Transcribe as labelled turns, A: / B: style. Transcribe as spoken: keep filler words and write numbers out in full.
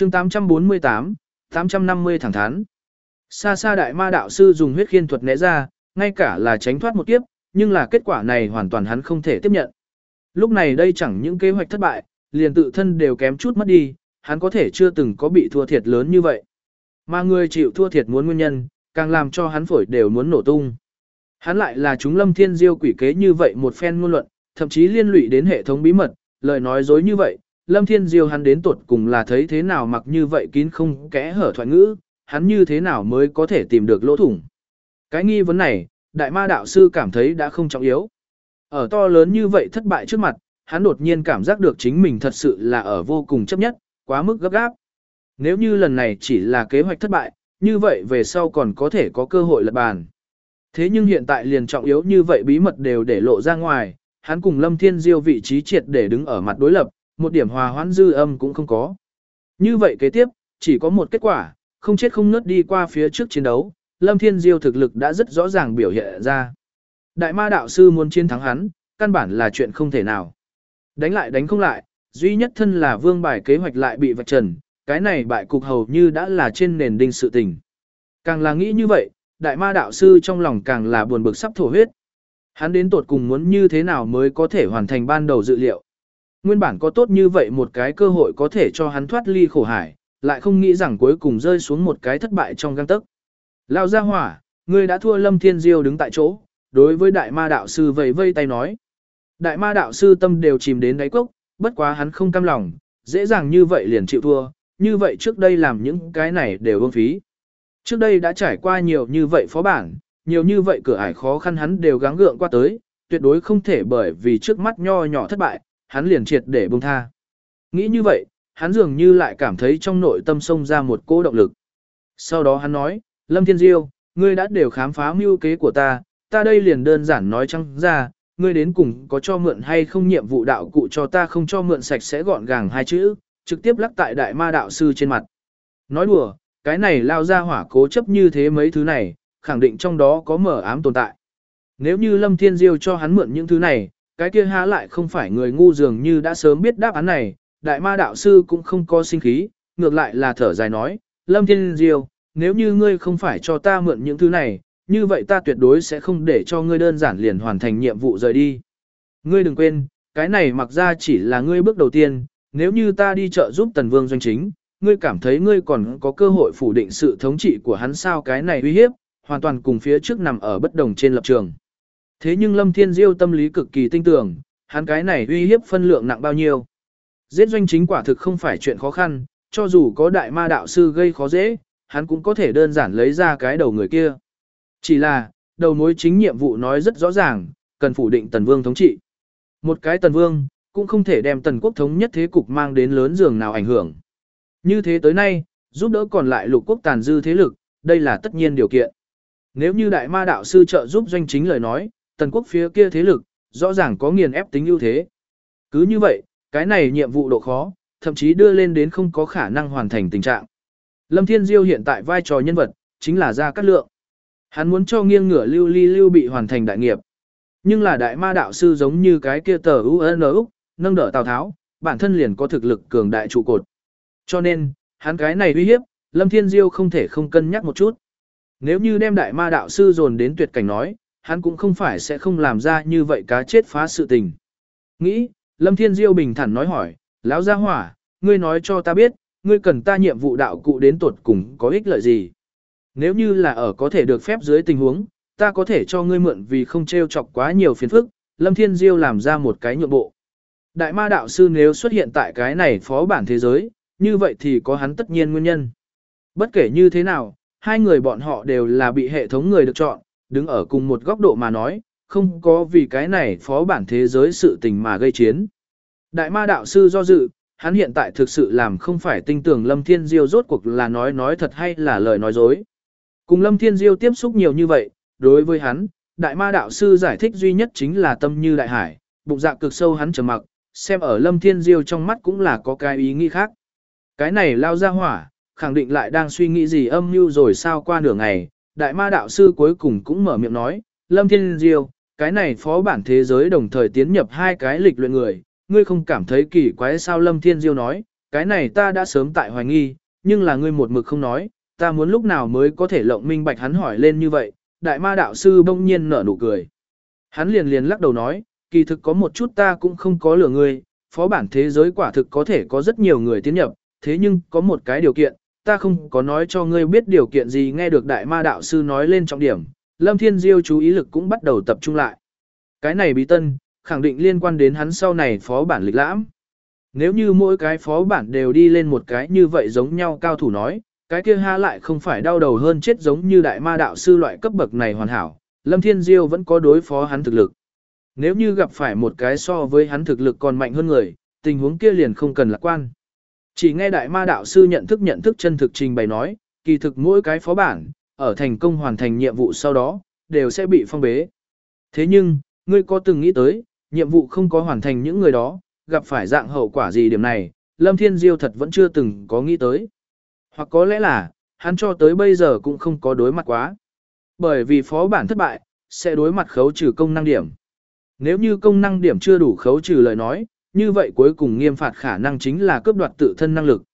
A: chương tám trăm bốn mươi tám, tám trăm năm mươi thẳng thắn. Xa xa đại ma đạo sư dùng huyết khiên thuật né ra, ngay cả là tránh thoát một kiếp, nhưng là kết quả này hoàn toàn hắn không thể tiếp nhận. Lúc này đây chẳng những kế hoạch thất bại, liền tự thân đều kém chút mất đi, hắn có thể chưa từng có bị thua thiệt lớn như vậy. Mà người chịu thua thiệt muốn nguyên nhân, càng làm cho hắn phổi đều muốn nổ tung. Hắn lại là chúng Lâm Thiên Diêu quỷ kế như vậy một phen ngôn luận, thậm chí liên lụy đến hệ thống bí mật, lời nói dối như vậy, Lâm Thiên Diêu hắn đến tuột cùng là thấy thế nào mặc như vậy kín không kẽ hở thoại ngữ, hắn như thế nào mới có thể tìm được lỗ thủng. Cái nghi vấn này, đại ma đạo sư cảm thấy đã không trọng yếu. Ở to lớn như vậy thất bại trước mặt, hắn đột nhiên cảm giác được chính mình thật sự là ở vô cùng chấp nhất, quá mức gấp gáp. Nếu như lần này chỉ là kế hoạch thất bại, như vậy về sau còn có thể có cơ hội lật bàn. Thế nhưng hiện tại liền trọng yếu như vậy bí mật đều để lộ ra ngoài, hắn cùng Lâm Thiên Diêu vị trí triệt để đứng ở mặt đối lập, một điểm hòa hoãn dư âm cũng không có. Như vậy kế tiếp, chỉ có một kết quả, không chết không ngớt đi qua phía trước chiến đấu, Lâm Thiên Diêu thực lực đã rất rõ ràng biểu hiện ra. Đại ma đạo sư muốn chiến thắng hắn, căn bản là chuyện không thể nào. Đánh lại đánh không lại, duy nhất thân là vương bài kế hoạch lại bị vạch trần, cái này bại cục hầu như đã là trên nền đinh sự tình. Càng là nghĩ như vậy, đại ma đạo sư trong lòng càng là buồn bực sắp thổ huyết. Hắn đến tột cùng muốn như thế nào mới có thể hoàn thành ban đầu dự liệu. Nguyên bản có tốt như vậy một cái cơ hội có thể cho hắn thoát ly khổ hải, lại không nghĩ rằng cuối cùng rơi xuống một cái thất bại trong gang tấc. Lao ra hỏa, ngươi đã thua. Lâm Thiên Diêu đứng tại chỗ, đối với đại ma đạo sư vẫy vây tay nói. Đại ma đạo sư tâm đều chìm đến đáy cốc, bất quá hắn không cam lòng, dễ dàng như vậy liền chịu thua, như vậy trước đây làm những cái này đều uổng phí. Trước đây đã trải qua nhiều như vậy phó bản, nhiều như vậy cửa ải khó khăn hắn đều gắng gượng qua tới, tuyệt đối không thể bởi vì trước mắt nho nhỏ thất bại, hắn liền triệt để buông tha. Nghĩ như vậy, hắn dường như lại cảm thấy trong nội tâm xông ra một cỗ động lực. Sau đó hắn nói, Lâm Thiên Diêu, ngươi đã đều khám phá mưu kế của ta, ta đây liền đơn giản nói trắng ra, ngươi đến cùng có cho mượn hay không nhiệm vụ đạo cụ cho ta không cho mượn sạch sẽ gọn gàng hai chữ, trực tiếp lắc tại đại ma đạo sư trên mặt. Nói đùa, cái này lao ra hỏa cố chấp như thế mấy thứ này, khẳng định trong đó có mở ám tồn tại. Nếu như Lâm Thiên Diêu cho hắn mượn những thứ này, cái kia há lại không phải người ngu dường như đã sớm biết đáp án này, đại ma đạo sư cũng không có sinh khí, ngược lại là thở dài nói, Lâm Thiên Diêu, nếu như ngươi không phải cho ta mượn những thứ này, như vậy ta tuyệt đối sẽ không để cho ngươi đơn giản liền hoàn thành nhiệm vụ rời đi. Ngươi đừng quên, cái này mặc ra chỉ là ngươi bước đầu tiên, nếu như ta đi chợ giúp Tần Vương doanh chính, ngươi cảm thấy ngươi còn có cơ hội phủ định sự thống trị của hắn sao? Cái này uy hiếp, hoàn toàn cùng phía trước nằm ở bất đồng trên lập trường. Thế nhưng Lâm Thiên Diêu tâm lý cực kỳ tinh tường, hắn cái này uy hiếp phân lượng nặng bao nhiêu. Giết doanh chính quả thực không phải chuyện khó khăn, cho dù có đại ma đạo sư gây khó dễ, hắn cũng có thể đơn giản lấy ra cái đầu người kia. Chỉ là, đầu mối chính nhiệm vụ nói rất rõ ràng, cần phủ định Tần Vương thống trị. Một cái Tần Vương, cũng không thể đem Tần quốc thống nhất thế cục mang đến lớn giường nào ảnh hưởng. Như thế tới nay, giúp đỡ còn lại lục quốc tàn dư thế lực, đây là tất nhiên điều kiện. Nếu như đại ma đạo sư trợ giúp doanh chính lời nói, Tần quốc phía kia thế lực, rõ ràng có nghiền ép tính ưu thế. Cứ như vậy, cái này nhiệm vụ độ khó, thậm chí đưa lên đến không có khả năng hoàn thành tình trạng. Lâm Thiên Diêu hiện tại vai trò nhân vật, chính là Gia Cát Lượng. Hắn muốn cho nghiêng ngửa lưu ly lưu bị hoàn thành đại nghiệp. Nhưng là đại ma đạo sư giống như cái kia tờ u en úc, nâng đỡ Tào Tháo, bản thân liền có thực lực cường đại trụ cột. Cho nên, hắn cái này uy hiếp, Lâm Thiên Diêu không thể không cân nhắc một chút. Nếu như đem đại ma đạo sư dồn đến tuyệt cảnh nói, hắn cũng không phải sẽ không làm ra như vậy cá chết phá sự tình. Nghĩ, Lâm Thiên Diêu bình thản nói hỏi, lão gia hỏa, ngươi nói cho ta biết, ngươi cần ta nhiệm vụ đạo cụ đến tuột cùng có ích lợi gì. Nếu như là ở có thể được phép dưới tình huống, ta có thể cho ngươi mượn vì không trêu chọc quá nhiều phiền phức. Lâm Thiên Diêu làm ra một cái nhượng bộ. Đại ma đạo sư nếu xuất hiện tại cái này phó bản thế giới, như vậy thì có hắn tất nhiên nguyên nhân. Bất kể như thế nào, hai người bọn họ đều là bị hệ thống người được chọn, đứng ở cùng một góc độ mà nói, không có vì cái này phó bản thế giới sự tình mà gây chiến. Đại ma đạo sư do dự, hắn hiện tại thực sự làm không phải tin tưởng Lâm Thiên Diêu rốt cuộc là nói nói thật hay là lời nói dối. Cùng Lâm Thiên Diêu tiếp xúc nhiều như vậy, đối với hắn, đại ma đạo sư giải thích duy nhất chính là tâm như đại hải, bụng dạ cực sâu hắn trầm mặc, xem ở Lâm Thiên Diêu trong mắt cũng là có cái ý nghĩ khác. Cái này lao ra hỏa, khẳng định lại đang suy nghĩ gì âm mưu rồi sao. Qua nửa ngày, đại ma đạo sư cuối cùng cũng mở miệng nói, Lâm Thiên Diêu, cái này phó bản thế giới đồng thời tiến nhập hai cái lịch luyện người, ngươi không cảm thấy kỳ quái sao? Lâm Thiên Diêu nói, cái này ta đã sớm tại hoài nghi, nhưng là ngươi một mực không nói, ta muốn lúc nào mới có thể lộng minh bạch. Hắn hỏi lên như vậy, đại ma đạo sư bỗng nhiên nở nụ cười. Hắn liền liền lắc đầu nói, kỳ thực có một chút ta cũng không có lừa ngươi, phó bản thế giới quả thực có thể có rất nhiều người tiến nhập, thế nhưng có một cái điều kiện, ta không có nói cho ngươi biết điều kiện gì. Nghe được đại ma đạo sư nói lên trọng điểm, Lâm Thiên Diêu chú ý lực cũng bắt đầu tập trung lại. Cái này bí tân, khẳng định liên quan đến hắn sau này phó bản lịch lãm. Nếu như mỗi cái phó bản đều đi lên một cái như vậy giống nhau cao thủ nói, cái kia ha lại không phải đau đầu hơn chết giống như đại ma đạo sư loại cấp bậc này hoàn hảo, Lâm Thiên Diêu vẫn có đối phó hắn thực lực. Nếu như gặp phải một cái so với hắn thực lực còn mạnh hơn người, tình huống kia liền không cần lạc quan. Chỉ nghe đại ma đạo sư nhận thức nhận thức chân thực trình bày nói, kỳ thực mỗi cái phó bản, ở thành công hoàn thành nhiệm vụ sau đó, đều sẽ bị phong bế. Thế nhưng, ngươi có từng nghĩ tới, nhiệm vụ không có hoàn thành những người đó, gặp phải dạng hậu quả gì? Điểm này, Lâm Thiên Diêu thật vẫn chưa từng có nghĩ tới. Hoặc có lẽ là, hắn cho tới bây giờ cũng không có đối mặt quá. Bởi vì phó bản thất bại, sẽ đối mặt khấu trừ công năng điểm. Nếu như công năng điểm chưa đủ khấu trừ lời nói, như vậy cuối cùng nghiêm phạt khả năng chính là cướp đoạt tự thân năng lực.